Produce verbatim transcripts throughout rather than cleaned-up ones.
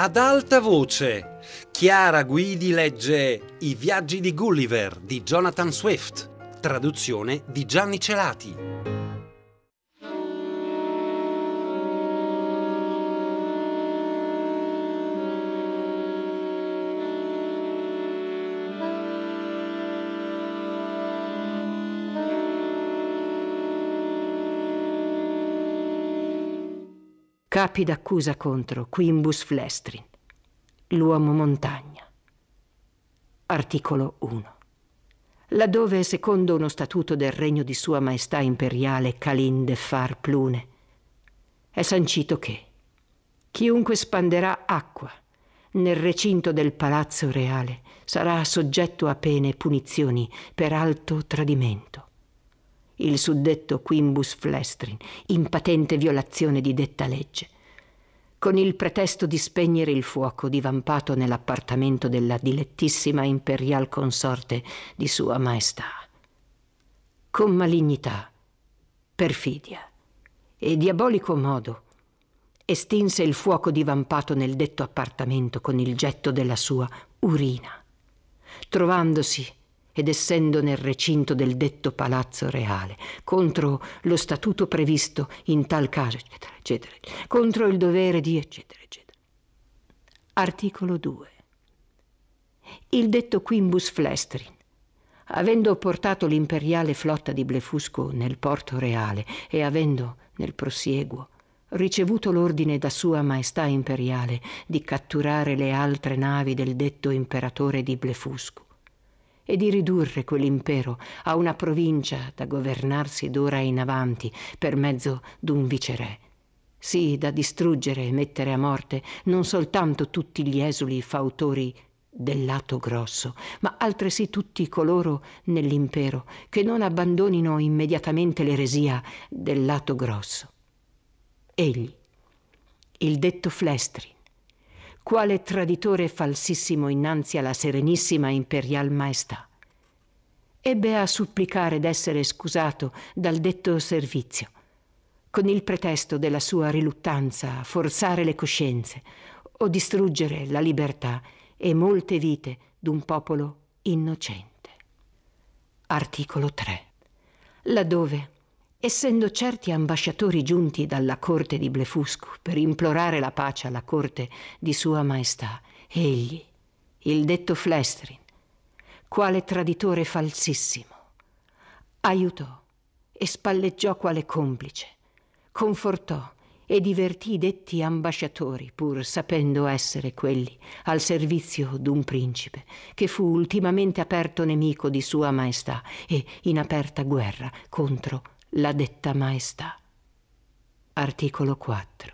Ad alta voce, Chiara Guidi legge I viaggi di Gulliver di Jonathan Swift, traduzione di Gianni Celati. Capi d'accusa contro Quimbus Flestrin, l'uomo montagna. Articolo uno. Laddove, secondo uno statuto del regno di Sua Maestà Imperiale Kalin Deffar Plune, è sancito che chiunque spanderà acqua nel recinto del palazzo reale sarà soggetto a pene e punizioni per alto tradimento. Il suddetto Quimbus Flestrin, in patente violazione di detta legge, con il pretesto di spegnere il fuoco divampato nell'appartamento della dilettissima imperial consorte di Sua Maestà, con malignità, perfidia e diabolico modo, estinse il fuoco divampato nel detto appartamento con il getto della sua urina, trovandosi ed essendo nel recinto del detto palazzo reale, contro lo statuto previsto in tal caso, eccetera, eccetera, contro il dovere di, eccetera, eccetera. Articolo due. Il detto Quimbus Flestrin, avendo portato l'imperiale flotta di Blefusco nel porto reale e avendo, nel prosieguo, ricevuto l'ordine da Sua Maestà Imperiale di catturare le altre navi del detto imperatore di Blefusco, e di ridurre quell'impero a una provincia da governarsi d'ora in avanti per mezzo d'un viceré, sì da distruggere e mettere a morte non soltanto tutti gli esuli fautori del lato grosso, ma altresì tutti coloro nell'impero che non abbandonino immediatamente l'eresia del lato grosso. Egli, il detto Flestrin, quale traditore falsissimo innanzi alla Serenissima Imperial Maestà, ebbe a supplicare d'essere scusato dal detto servizio, con il pretesto della sua riluttanza a forzare le coscienze o distruggere la libertà e molte vite d'un popolo innocente. Articolo tre. Laddove, essendo certi ambasciatori giunti dalla corte di Blefusco per implorare la pace alla corte di Sua Maestà, egli, il detto Flestrin, quale traditore falsissimo, aiutò e spalleggiò quale complice, confortò e divertì i detti ambasciatori, pur sapendo essere quelli al servizio d'un principe che fu ultimamente aperto nemico di Sua Maestà e in aperta guerra contro la detta Maestà. Articolo quattro.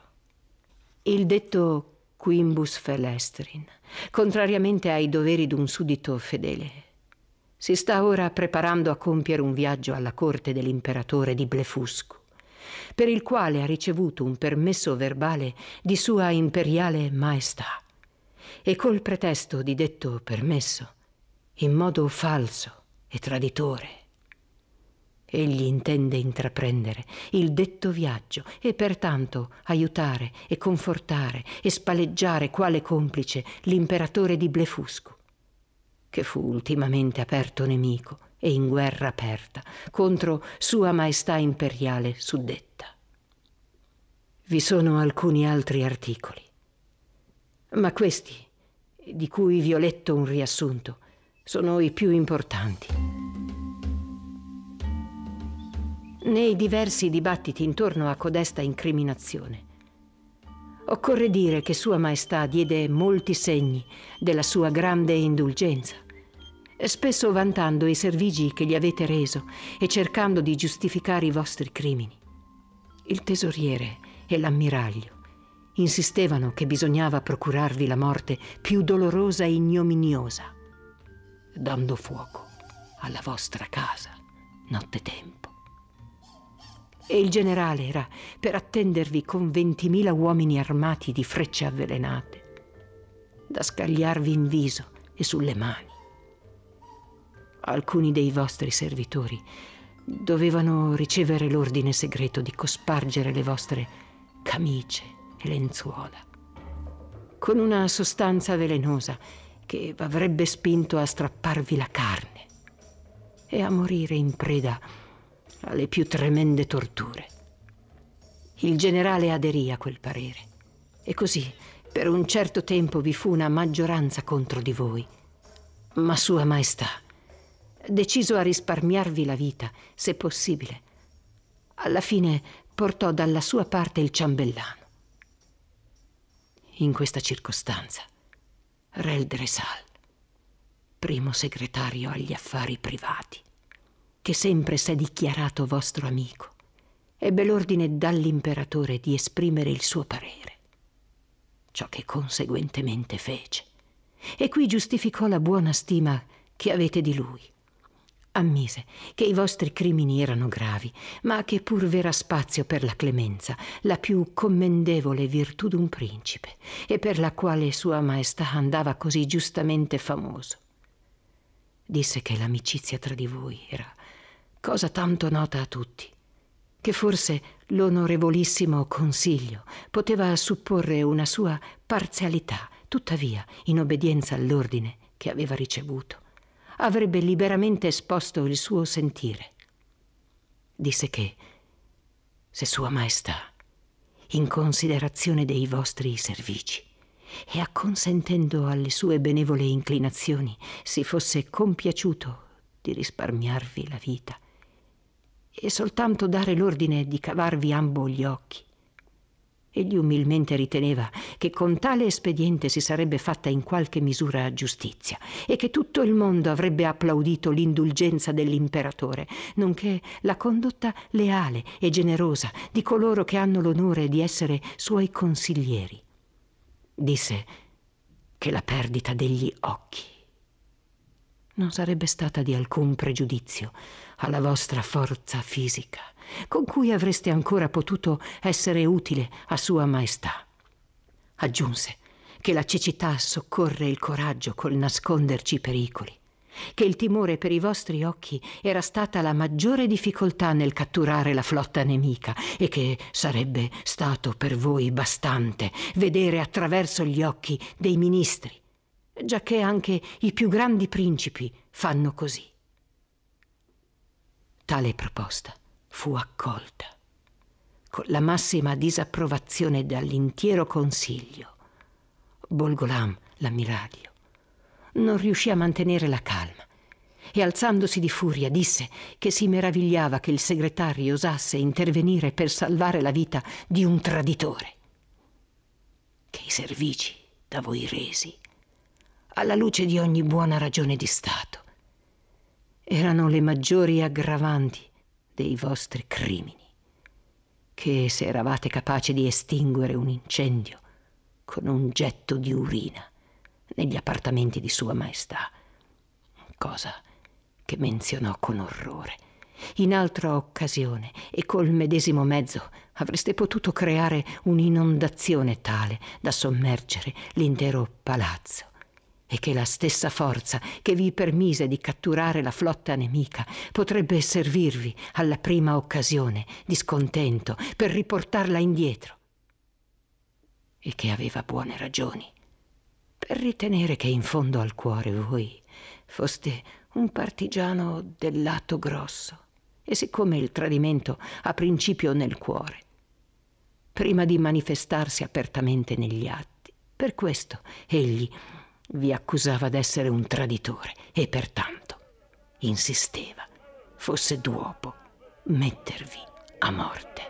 Il detto Quimbus Flestrin, contrariamente ai doveri d'un suddito fedele, si sta ora preparando a compiere un viaggio alla corte dell'imperatore di Blefusco, per il quale ha ricevuto un permesso verbale di Sua Imperiale Maestà, e col pretesto di detto permesso, in modo falso e traditore, egli intende intraprendere il detto viaggio e pertanto aiutare e confortare e spalleggiare quale complice l'imperatore di Blefusco, che fu ultimamente aperto nemico e in guerra aperta contro Sua Maestà Imperiale suddetta. Vi sono alcuni altri articoli, ma questi, di cui vi ho letto un riassunto, sono i più importanti. Nei diversi dibattiti intorno a codesta incriminazione, occorre dire che Sua Maestà diede molti segni della sua grande indulgenza, spesso vantando i servigi che gli avete reso e cercando di giustificare i vostri crimini. Il tesoriere e l'ammiraglio insistevano che bisognava procurarvi la morte più dolorosa e ignominiosa, dando fuoco alla vostra casa nottetempo. E il generale era per attendervi con ventimila uomini armati di frecce avvelenate, da scagliarvi in viso e sulle mani. Alcuni dei vostri servitori dovevano ricevere l'ordine segreto di cospargere le vostre camicie e lenzuola, con una sostanza velenosa che avrebbe spinto a strapparvi la carne e a morire in preda alle più tremende torture. Il generale aderì a quel parere e così per un certo tempo vi fu una maggioranza contro di voi. Ma Sua Maestà, deciso a risparmiarvi la vita, se possibile, alla fine portò dalla sua parte il ciambellano. In questa circostanza, Re Dresal, primo segretario agli affari privati, che sempre s'è dichiarato vostro amico, ebbe l'ordine dall'imperatore di esprimere il suo parere, ciò che conseguentemente fece, e qui giustificò la buona stima che avete di lui. Ammise che i vostri crimini erano gravi, ma che pur v'era spazio per la clemenza, la più commendevole virtù d'un principe, e per la quale Sua Maestà andava così giustamente famoso. Disse che l'amicizia tra di voi era cosa tanto nota a tutti, che forse l'onorevolissimo Consiglio poteva supporre una sua parzialità, tuttavia, in obbedienza all'ordine che aveva ricevuto, avrebbe liberamente esposto il suo sentire. Disse che, se Sua Maestà, in considerazione dei vostri servigi e acconsentendo alle sue benevole inclinazioni, si fosse compiaciuto di risparmiarvi la vita e soltanto dare l'ordine di cavarvi ambo gli occhi, egli umilmente riteneva che con tale espediente si sarebbe fatta in qualche misura giustizia e che tutto il mondo avrebbe applaudito l'indulgenza dell'imperatore, nonché la condotta leale e generosa di coloro che hanno l'onore di essere suoi consiglieri. Disse che la perdita degli occhi non sarebbe stata di alcun pregiudizio alla vostra forza fisica, con cui avreste ancora potuto essere utile a Sua Maestà. Aggiunse che la cecità soccorre il coraggio col nasconderci i pericoli, che il timore per i vostri occhi era stata la maggiore difficoltà nel catturare la flotta nemica e che sarebbe stato per voi bastante vedere attraverso gli occhi dei ministri, giacché anche i più grandi principi fanno così. Tale proposta fu accolta con la massima disapprovazione dall'intero consiglio. Bolgolam, l'ammiraglio, non riuscì a mantenere la calma e, alzandosi di furia, disse che si meravigliava che il segretario osasse intervenire per salvare la vita di un traditore, che i servigi da voi resi, alla luce di ogni buona ragione di Stato, erano le maggiori aggravanti dei vostri crimini, che se eravate capaci di estinguere un incendio con un getto di urina negli appartamenti di Sua Maestà, cosa che menzionò con orrore, in altra occasione e col medesimo mezzo avreste potuto creare un'inondazione tale da sommergere l'intero palazzo, e che la stessa forza che vi permise di catturare la flotta nemica potrebbe servirvi alla prima occasione di scontento per riportarla indietro, e che aveva buone ragioni per ritenere che in fondo al cuore voi foste un partigiano del lato grosso, e siccome il tradimento ha principio nel cuore, prima di manifestarsi apertamente negli atti, per questo egli vi accusava d'essere un traditore e pertanto insisteva fosse d'uopo mettervi a morte.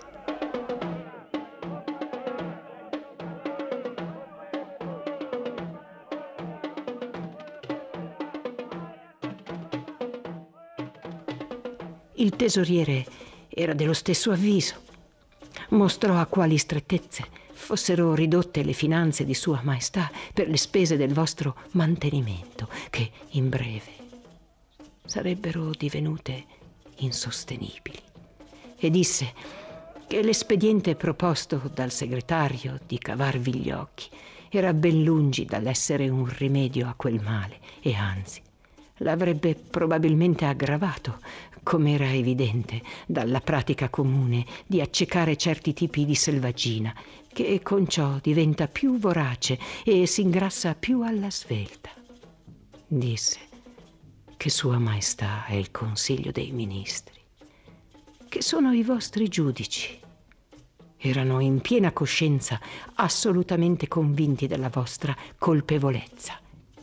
Il tesoriere era dello stesso avviso. Mostrò a quali strettezze fossero ridotte le finanze di Sua Maestà per le spese del vostro mantenimento, che in breve sarebbero divenute insostenibili, e disse che l'espediente proposto dal segretario di cavarvi gli occhi era ben lungi dall'essere un rimedio a quel male, e anzi l'avrebbe probabilmente aggravato, com'era evidente dalla pratica comune di accecare certi tipi di selvaggina, che con ciò diventa più vorace e si ingrassa più alla svelta. Disse che Sua Maestà è il Consiglio dei Ministri, che sono i vostri giudici. Erano in piena coscienza, assolutamente convinti della vostra colpevolezza.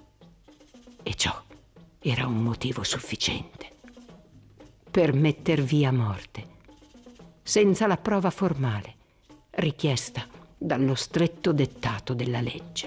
E ciò era un motivo sufficiente per mettervi a morte, senza la prova formale richiesta dallo stretto dettato della legge.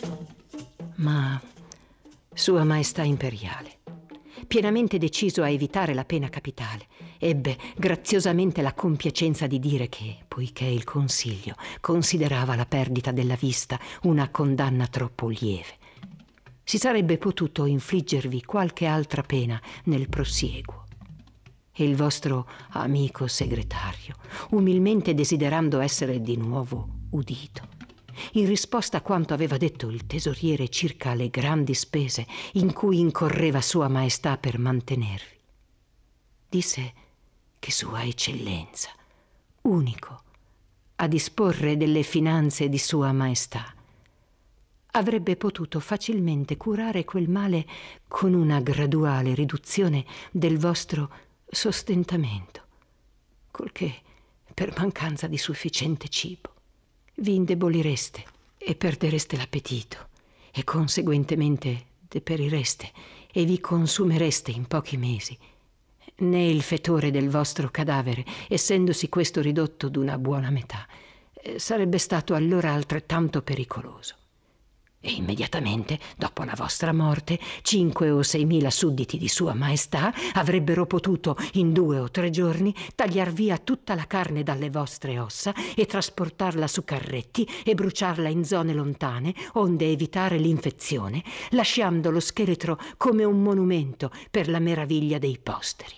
Ma Sua Maestà Imperiale, pienamente deciso a evitare la pena capitale, ebbe graziosamente la compiacenza di dire che, poiché il Consiglio considerava la perdita della vista una condanna troppo lieve, si sarebbe potuto infliggervi qualche altra pena nel prosieguo. E il vostro amico segretario, umilmente desiderando essere di nuovo udito, in risposta a quanto aveva detto il tesoriere circa le grandi spese in cui incorreva Sua Maestà per mantenervi, disse che Sua Eccellenza, unico a disporre delle finanze di Sua Maestà, avrebbe potuto facilmente curare quel male con una graduale riduzione del vostro sostentamento, col che, per mancanza di sufficiente cibo, vi indebolireste e perdereste l'appetito e conseguentemente deperireste e vi consumereste in pochi mesi. Né il fetore del vostro cadavere, essendosi questo ridotto d'una buona metà, sarebbe stato allora altrettanto pericoloso. E immediatamente, dopo la vostra morte, cinque o seimila sudditi di Sua Maestà avrebbero potuto, in due o tre giorni, tagliar via tutta la carne dalle vostre ossa e trasportarla su carretti e bruciarla in zone lontane, onde evitare l'infezione, lasciando lo scheletro come un monumento per la meraviglia dei posteri.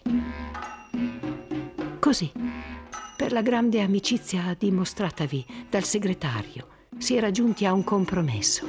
Così, per la grande amicizia dimostratavi dal segretario, si era giunti a un compromesso.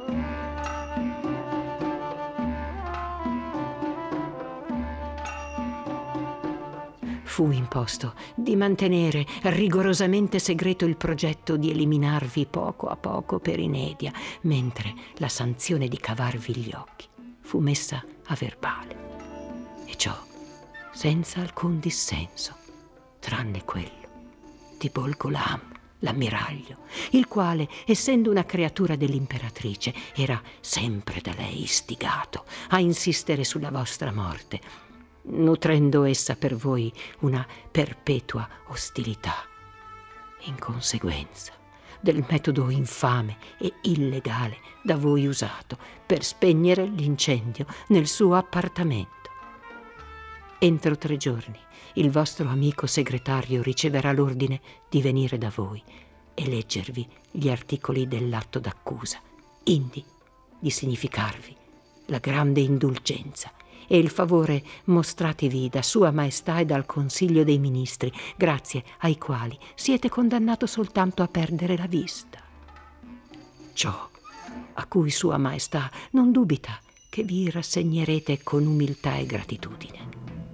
Fu imposto di mantenere rigorosamente segreto il progetto di eliminarvi poco a poco per inedia, mentre la sanzione di cavarvi gli occhi fu messa a verbale. E ciò senza alcun dissenso, tranne quello di Bolgolam, l'ammiraglio, il quale, essendo una creatura dell'imperatrice, era sempre da lei istigato a insistere sulla vostra morte, nutrendo essa per voi una perpetua ostilità. In conseguenza del metodo infame e illegale da voi usato per spegnere l'incendio nel suo appartamento. Entro tre giorni il vostro amico segretario riceverà l'ordine di venire da voi e leggervi gli articoli dell'atto d'accusa, indi di significarvi la grande indulgenza e il favore mostrativi da Sua Maestà e dal Consiglio dei Ministri, grazie ai quali siete condannato soltanto a perdere la vista. Ciò a cui Sua Maestà non dubita che vi rassegnerete con umiltà e gratitudine.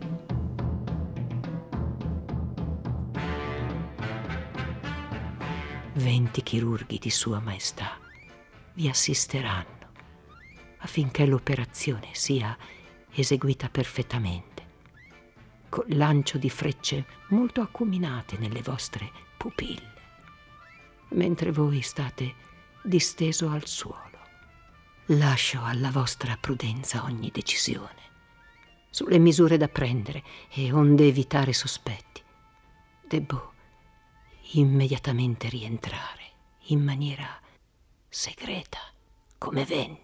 Venti chirurghi di Sua Maestà vi assisteranno affinché l'operazione sia eseguita perfettamente, con lancio di frecce molto acuminate nelle vostre pupille, mentre voi state disteso al suolo. Lascio alla vostra prudenza ogni decisione sulle misure da prendere e onde evitare sospetti. Debbo immediatamente rientrare in maniera segreta, come venni.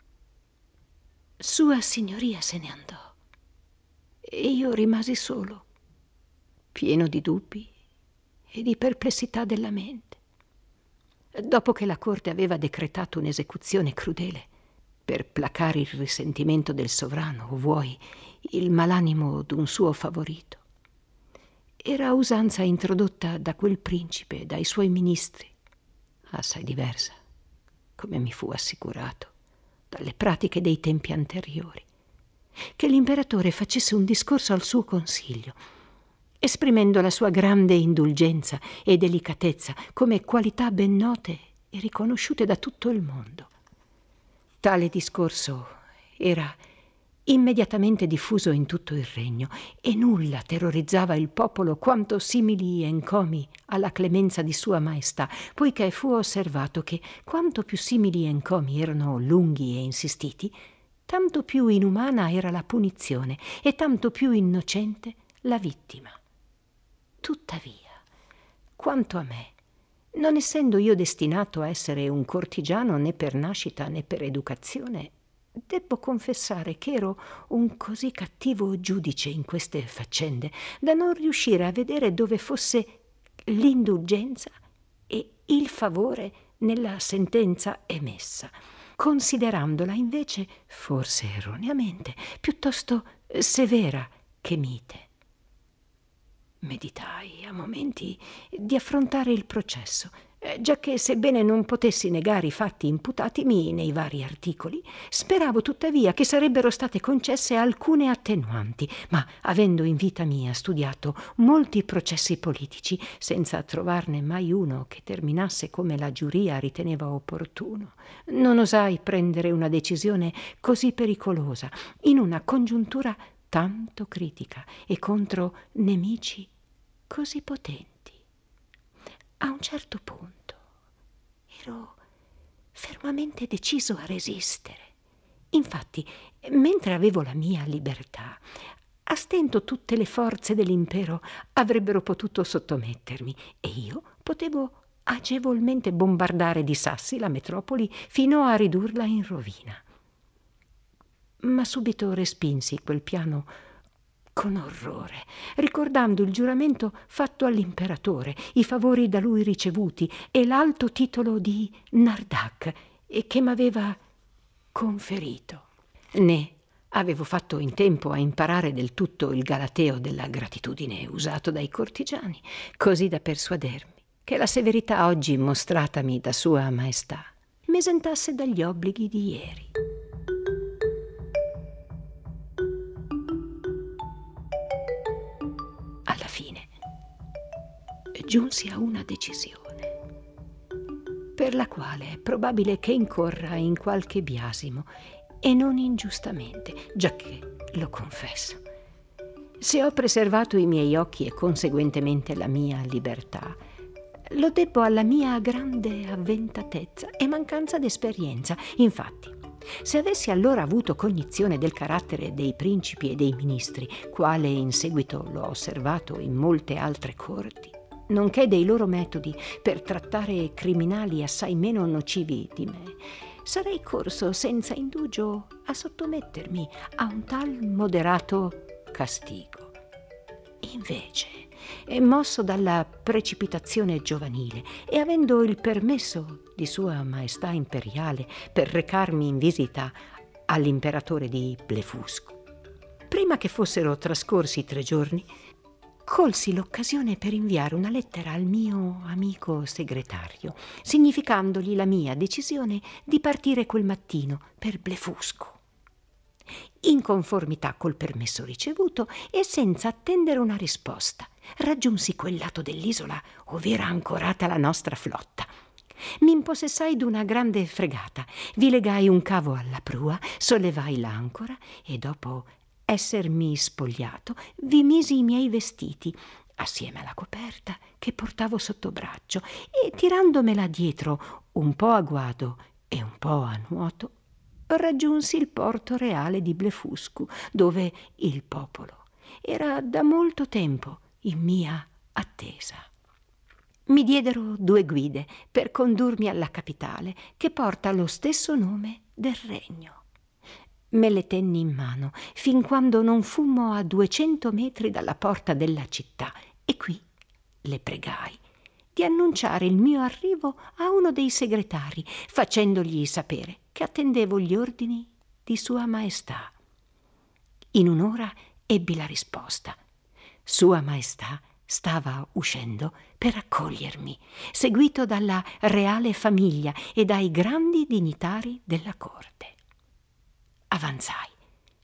Sua Signoria se ne andò e io rimasi solo, pieno di dubbi e di perplessità della mente. Dopo che la corte aveva decretato un'esecuzione crudele per placare il risentimento del sovrano, o vuoi il malanimo d'un suo favorito, era usanza introdotta da quel principe e dai suoi ministri, assai diversa, come mi fu assicurato, dalle pratiche dei tempi anteriori, che l'imperatore facesse un discorso al suo consiglio, esprimendo la sua grande indulgenza e delicatezza come qualità ben note e riconosciute da tutto il mondo. Tale discorso era immediatamente diffuso in tutto il regno e nulla terrorizzava il popolo quanto simili encomi alla clemenza di Sua Maestà, poiché fu osservato che quanto più simili encomi erano lunghi e insistiti, tanto più inumana era la punizione e tanto più innocente la vittima. Tuttavia, quanto a me, non essendo io destinato a essere un cortigiano né per nascita né per educazione, debbo confessare che ero un così cattivo giudice in queste faccende da non riuscire a vedere dove fosse l'indulgenza e il favore nella sentenza emessa, considerandola invece, forse erroneamente, piuttosto severa che mite. Meditai a momenti di affrontare il processo, giacché sebbene non potessi negare i fatti imputatimi nei vari articoli, speravo tuttavia che sarebbero state concesse alcune attenuanti, ma avendo in vita mia studiato molti processi politici senza trovarne mai uno che terminasse come la giuria riteneva opportuno, non osai prendere una decisione così pericolosa in una congiuntura tanto critica e contro nemici così potenti. A un certo punto ero fermamente deciso a resistere. Infatti, mentre avevo la mia libertà, a stento tutte le forze dell'impero avrebbero potuto sottomettermi e io potevo agevolmente bombardare di sassi la metropoli fino a ridurla in rovina. Ma subito respinsi quel piano con orrore, ricordando il giuramento fatto all'imperatore, i favori da lui ricevuti e l'alto titolo di Nardak e che m'aveva conferito. Né avevo fatto in tempo a imparare del tutto il galateo della gratitudine usato dai cortigiani, così da persuadermi che la severità oggi mostratami da Sua Maestà m'esentasse dagli obblighi di ieri. Alla fine giunsi a una decisione, per la quale è probabile che incorra in qualche biasimo, e non ingiustamente, giacché lo confesso. Se ho preservato i miei occhi e conseguentemente la mia libertà, lo debbo alla mia grande avventatezza e mancanza d'esperienza. Infatti, se avessi allora avuto cognizione del carattere dei principi e dei ministri, quale in seguito l'ho osservato in molte altre corti, nonché dei loro metodi per trattare criminali assai meno nocivi di me, sarei corso senza indugio a sottomettermi a un tal moderato castigo. Invece, mosso dalla precipitazione giovanile e avendo il permesso di Sua Maestà Imperiale per recarmi in visita all'imperatore di Blefuscu, prima che fossero trascorsi tre giorni, colsi l'occasione per inviare una lettera al mio amico segretario, significandogli la mia decisione di partire quel mattino per Blefuscu. In conformità col permesso ricevuto e senza attendere una risposta, raggiunsi quel lato dell'isola ove era ancorata la nostra flotta. Mi impossessai d'una grande fregata, vi legai un cavo alla prua, sollevai l'ancora e dopo essermi spogliato vi misi i miei vestiti assieme alla coperta che portavo sotto braccio e tirandomela dietro un po' a guado e un po' a nuoto raggiunsi il porto reale di Blefuscu, dove il popolo era da molto tempo in mia attesa. Mi diedero due guide per condurmi alla capitale, che porta lo stesso nome del regno. Me le tenni in mano fin quando non fummo a duecento metri dalla porta della città e qui le pregai di annunciare il mio arrivo a uno dei segretari, facendogli sapere che attendevo gli ordini di Sua Maestà. In un'ora ebbi la risposta. Sua Maestà stava uscendo per accogliermi, seguito dalla reale famiglia e dai grandi dignitari della corte. Avanzai,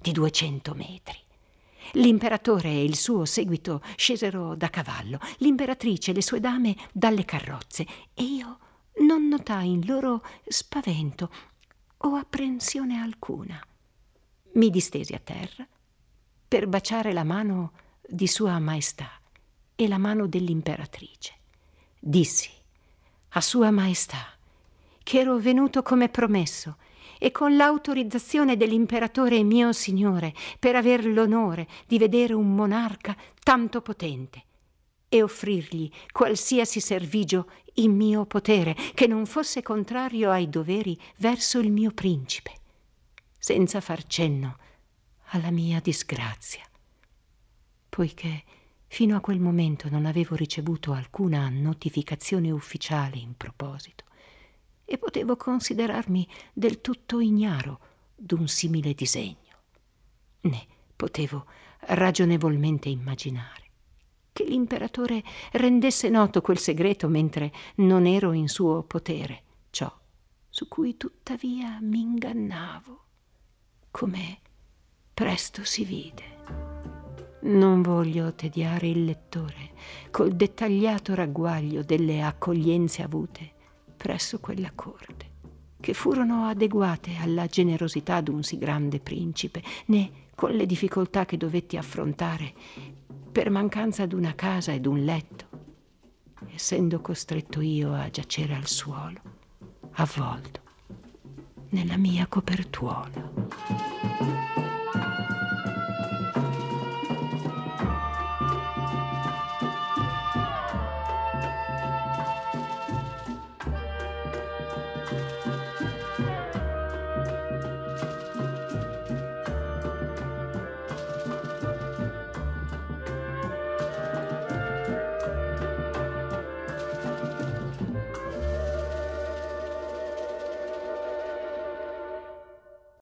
di duecento metri. L'imperatore e il suo seguito scesero da cavallo, l'imperatrice e le sue dame dalle carrozze, e io non notai in loro spavento o apprensione alcuna. Mi distesi a terra per baciare la mano di Sua Maestà e la mano dell'imperatrice. Dissi a Sua Maestà che ero venuto come promesso e con l'autorizzazione dell'imperatore mio signore per aver l'onore di vedere un monarca tanto potente e offrirgli qualsiasi servigio in mio potere che non fosse contrario ai doveri verso il mio principe, senza far cenno alla mia disgrazia, poiché fino a quel momento non avevo ricevuto alcuna notificazione ufficiale in proposito e potevo considerarmi del tutto ignaro d'un simile disegno, né potevo ragionevolmente immaginare che l'imperatore rendesse noto quel segreto mentre non ero in suo potere, ciò su cui tuttavia mi ingannavo, come presto si vide. Non voglio tediare il lettore col dettagliato ragguaglio delle accoglienze avute presso quella corte, che furono adeguate alla generosità d'un sì grande principe, né con le difficoltà che dovetti affrontare per mancanza d'una casa e d'un letto, essendo costretto io a giacere al suolo, avvolto nella mia copertuola.